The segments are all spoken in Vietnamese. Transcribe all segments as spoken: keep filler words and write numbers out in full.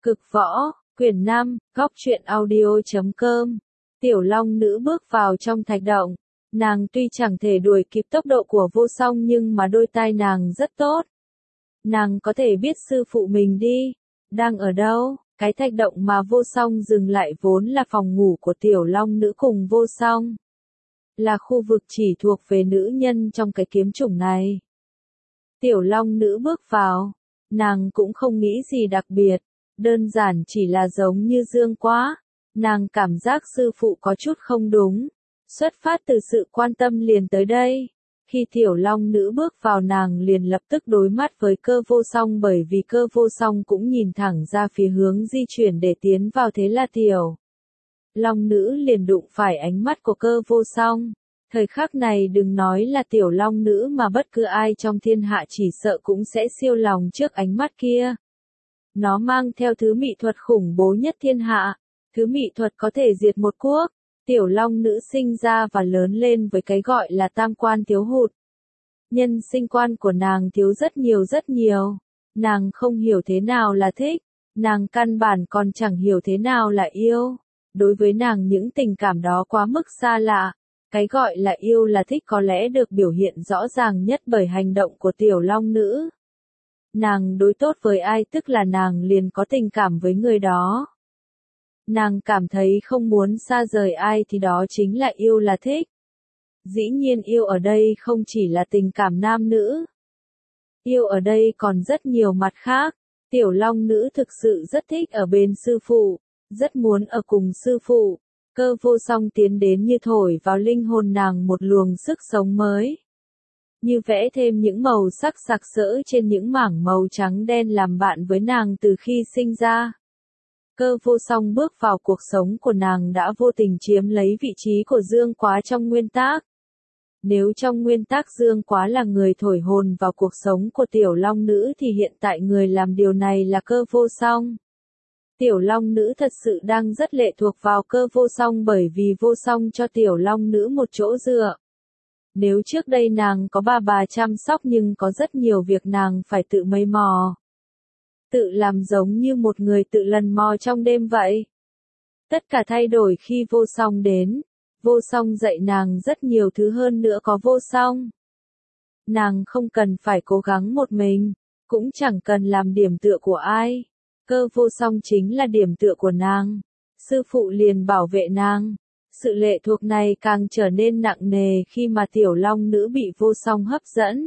Cực võ, quyển năm, góc truyện audio chấm com. Tiểu Long Nữ bước vào trong thạch động. Nàng tuy chẳng thể đuổi kịp tốc độ của Vô Song nhưng mà đôi tai nàng rất tốt. Nàng có thể biết sư phụ mình đi. Đang ở đâu? Cái thạch động mà Vô Song dừng lại vốn là phòng ngủ của Tiểu Long Nữ cùng Vô Song. Là khu vực chỉ thuộc về nữ nhân trong cái kiếm chủng này. Tiểu Long Nữ bước vào. Nàng cũng không nghĩ gì đặc biệt. Đơn giản chỉ là giống như Dương Quá. Nàng cảm giác sư phụ có chút không đúng. Xuất phát từ sự quan tâm liền tới đây. Khi Tiểu Long Nữ bước vào nàng liền lập tức đối mắt với Cơ Vô Song bởi vì Cơ Vô Song cũng nhìn thẳng ra phía hướng di chuyển để tiến vào, thế là Tiểu Long Nữ liền đụng phải ánh mắt của Cơ Vô Song. Thời khắc này đừng nói là Tiểu Long Nữ mà bất cứ ai trong thiên hạ chỉ sợ cũng sẽ siêu lòng trước ánh mắt kia. Nó mang theo thứ mỹ thuật khủng bố nhất thiên hạ. Thứ mỹ thuật có thể diệt một quốc. Tiểu Long Nữ sinh ra và lớn lên với cái gọi là tam quan thiếu hụt. Nhân sinh quan của nàng thiếu rất nhiều rất nhiều. Nàng không hiểu thế nào là thích. Nàng căn bản còn chẳng hiểu thế nào là yêu. Đối với nàng những tình cảm đó quá mức xa lạ. Cái gọi là yêu là thích có lẽ được biểu hiện rõ ràng nhất bởi hành động của Tiểu Long Nữ. Nàng đối tốt với ai tức là nàng liền có tình cảm với người đó. Nàng cảm thấy không muốn xa rời ai thì đó chính là yêu là thích. Dĩ nhiên yêu ở đây không chỉ là tình cảm nam nữ. Yêu ở đây còn rất nhiều mặt khác. Tiểu Long Nữ thực sự rất thích ở bên sư phụ, rất muốn ở cùng sư phụ. Cơ Vô Song tiến đến như thổi vào linh hồn nàng một luồng sức sống mới. Như vẽ thêm những màu sắc sặc sỡ trên những mảng màu trắng đen làm bạn với nàng từ khi sinh ra. Cơ Vô Song bước vào cuộc sống của nàng đã vô tình chiếm lấy vị trí của Dương Quá trong nguyên tác. Nếu trong nguyên tác Dương Quá là người thổi hồn vào cuộc sống của Tiểu Long Nữ thì hiện tại người làm điều này là Cơ Vô Song. Tiểu Long Nữ thật sự đang rất lệ thuộc vào Cơ Vô Song bởi vì Vô Song cho Tiểu Long Nữ một chỗ dựa. Nếu trước đây nàng có bà bà chăm sóc nhưng có rất nhiều việc nàng phải tự mây mò. Tự làm giống như một người tự lần mò trong đêm vậy. Tất cả thay đổi khi Vô Song đến. Vô Song dạy nàng rất nhiều thứ hơn nữa có Vô Song. Nàng không cần phải cố gắng một mình, cũng chẳng cần làm điểm tựa của ai. Cơ Vô Song chính là điểm tựa của nàng. Sư phụ liền bảo vệ nàng. Sự lệ thuộc này càng trở nên nặng nề khi mà Tiểu Long Nữ bị Vô Song hấp dẫn.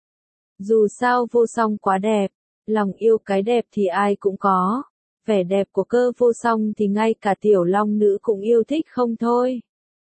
Dù sao Vô Song quá đẹp, lòng yêu cái đẹp thì ai cũng có. Vẻ đẹp của Cơ Vô Song thì ngay cả Tiểu Long Nữ cũng yêu thích không thôi.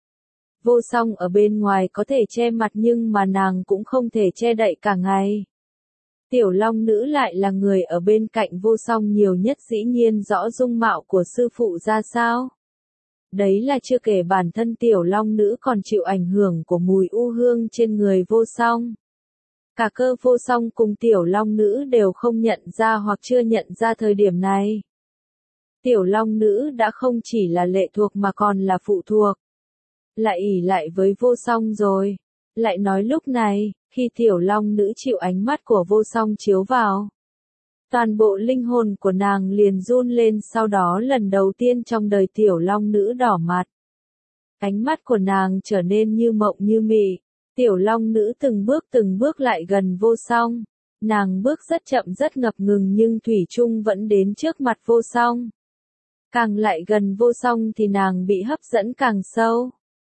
Vô Song ở bên ngoài có thể che mặt nhưng mà nàng cũng không thể che đậy cả ngày. Tiểu Long Nữ lại là người ở bên cạnh Vô Song nhiều nhất, dĩ nhiên rõ dung mạo của sư phụ ra sao. Đấy là chưa kể bản thân Tiểu Long Nữ còn chịu ảnh hưởng của mùi u hương trên người Vô Song. Cả Cơ Vô Song cùng Tiểu Long Nữ đều không nhận ra hoặc chưa nhận ra thời điểm này. Tiểu Long Nữ đã không chỉ là lệ thuộc mà còn là phụ thuộc. Lại ỷ lại với Vô Song rồi. Lại nói lúc này, khi Tiểu Long Nữ chịu ánh mắt của Vô Song chiếu vào. Toàn bộ linh hồn của nàng liền run lên, sau đó lần đầu tiên trong đời Tiểu Long Nữ đỏ mặt. Ánh mắt của nàng trở nên như mộng như mị. Tiểu Long Nữ từng bước từng bước lại gần Vô Song. Nàng bước rất chậm rất ngập ngừng nhưng thủy chung vẫn đến trước mặt Vô Song. Càng lại gần Vô Song thì nàng bị hấp dẫn càng sâu.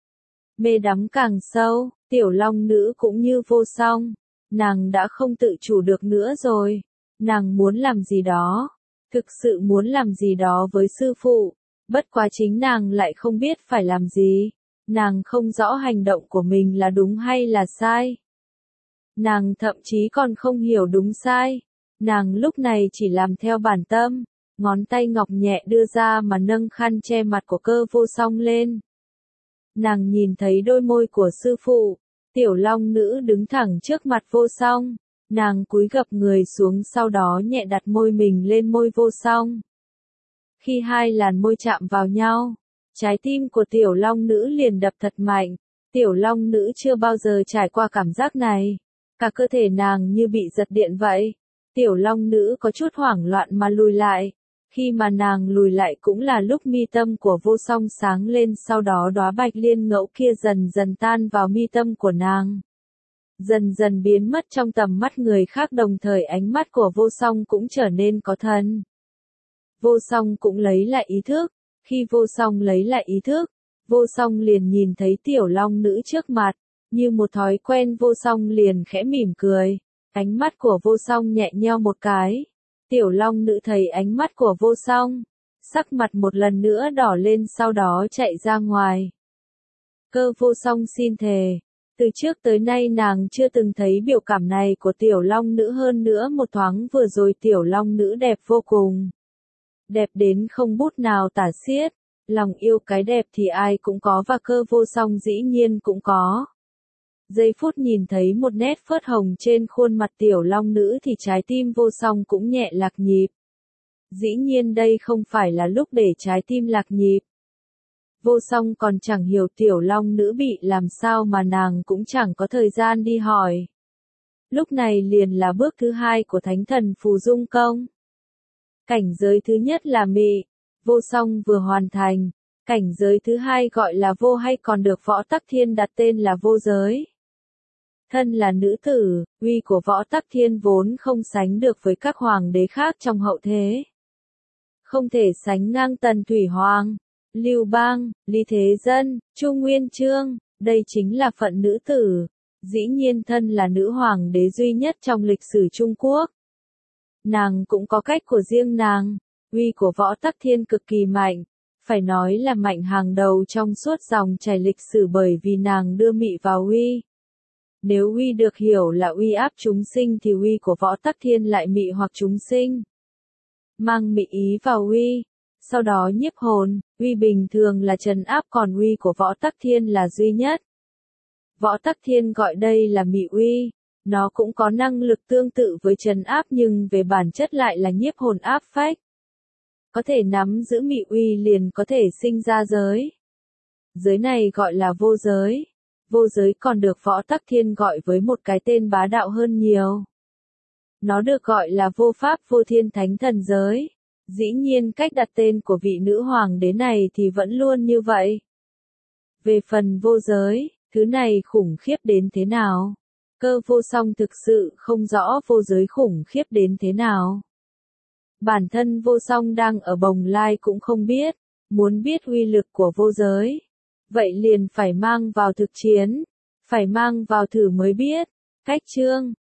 Mê đắm càng sâu. Tiểu Long Nữ cũng như Vô Song. Nàng đã không tự chủ được nữa rồi. Nàng muốn làm gì đó. Thực sự muốn làm gì đó với sư phụ. Bất quá chính nàng lại không biết phải làm gì. Nàng không rõ hành động của mình là đúng hay là sai. Nàng thậm chí còn không hiểu đúng sai. Nàng lúc này chỉ làm theo bản tâm. Ngón tay ngọc nhẹ đưa ra mà nâng khăn che mặt của Cơ Vô Song lên. Nàng nhìn thấy đôi môi của sư phụ. Tiểu Long Nữ đứng thẳng trước mặt Vô Song. Nàng cúi gập người xuống sau đó nhẹ đặt môi mình lên môi Vô Song. Khi hai làn môi chạm vào nhau, trái tim của Tiểu Long Nữ liền đập thật mạnh. Tiểu Long Nữ chưa bao giờ trải qua cảm giác này. Cả cơ thể nàng như bị giật điện vậy. Tiểu Long Nữ có chút hoảng loạn mà lùi lại. Khi mà nàng lùi lại cũng là lúc mi tâm của vô song sáng lên, sau đó đóa bạch liên ngẫu kia dần dần tan vào mi tâm của nàng. Dần dần biến mất trong tầm mắt người khác, đồng thời ánh mắt của vô song cũng trở nên có thần. Vô song cũng lấy lại ý thức. Khi vô song lấy lại ý thức, vô song liền nhìn thấy tiểu long nữ trước mặt. Như một thói quen vô song liền khẽ mỉm cười. Ánh mắt của vô song nhẹ nheo một cái. Tiểu long nữ thấy ánh mắt của vô song, sắc mặt một lần nữa đỏ lên, sau đó chạy ra ngoài. Cơ vô song xin thề, từ trước tới nay nàng chưa từng thấy biểu cảm này của tiểu long nữ, hơn nữa một thoáng vừa rồi tiểu long nữ đẹp vô cùng. Đẹp đến không bút nào tả xiết, lòng yêu cái đẹp thì ai cũng có và cơ vô song dĩ nhiên cũng có. Giây phút nhìn thấy một nét phớt hồng trên khuôn mặt tiểu long nữ thì trái tim vô song cũng nhẹ lạc nhịp. Dĩ nhiên đây không phải là lúc để trái tim lạc nhịp. Vô song còn chẳng hiểu tiểu long nữ bị làm sao mà nàng cũng chẳng có thời gian đi hỏi. Lúc này liền là bước thứ hai của thánh thần phù dung công. Cảnh giới thứ nhất là mị, vô song vừa hoàn thành. Cảnh giới thứ hai gọi là vô, hay còn được Võ Tắc Thiên đặt tên là vô giới. Thân là nữ tử, uy của Võ Tắc Thiên vốn không sánh được với các hoàng đế khác trong hậu thế. Không thể sánh ngang Tần Thủy Hoàng, Lưu Bang, Lý Thế Dân, Chu Nguyên Chương, đây chính là phận nữ tử. Dĩ nhiên thân là nữ hoàng đế duy nhất trong lịch sử Trung Quốc. Nàng cũng có cách của riêng nàng, uy của Võ Tắc Thiên cực kỳ mạnh, phải nói là mạnh hàng đầu trong suốt dòng chảy lịch sử, bởi vì nàng đưa mị vào uy. Nếu uy được hiểu là uy áp chúng sinh thì uy của Võ Tắc Thiên lại mị hoặc chúng sinh. Mang mị ý vào uy, sau đó nhiếp hồn, uy bình thường là trấn áp, còn uy của Võ Tắc Thiên là duy nhất. Võ Tắc Thiên gọi đây là mị uy, nó cũng có năng lực tương tự với trấn áp nhưng về bản chất lại là nhiếp hồn áp phách. Có thể nắm giữ mị uy liền có thể sinh ra giới. Giới này gọi là vô giới. Vô giới còn được Võ Tắc Thiên gọi với một cái tên bá đạo hơn nhiều. Nó được gọi là vô pháp vô thiên thánh thần giới. Dĩ nhiên cách đặt tên của vị nữ hoàng đế này thì vẫn luôn như vậy. Về phần vô giới, thứ này khủng khiếp đến thế nào? Cơ vô song thực sự không rõ vô giới khủng khiếp đến thế nào. Bản thân vô song đang ở Bồng Lai cũng không biết, muốn biết uy lực của vô giới. Vậy liền phải mang vào thực chiến, phải mang vào thử mới biết. Cách chương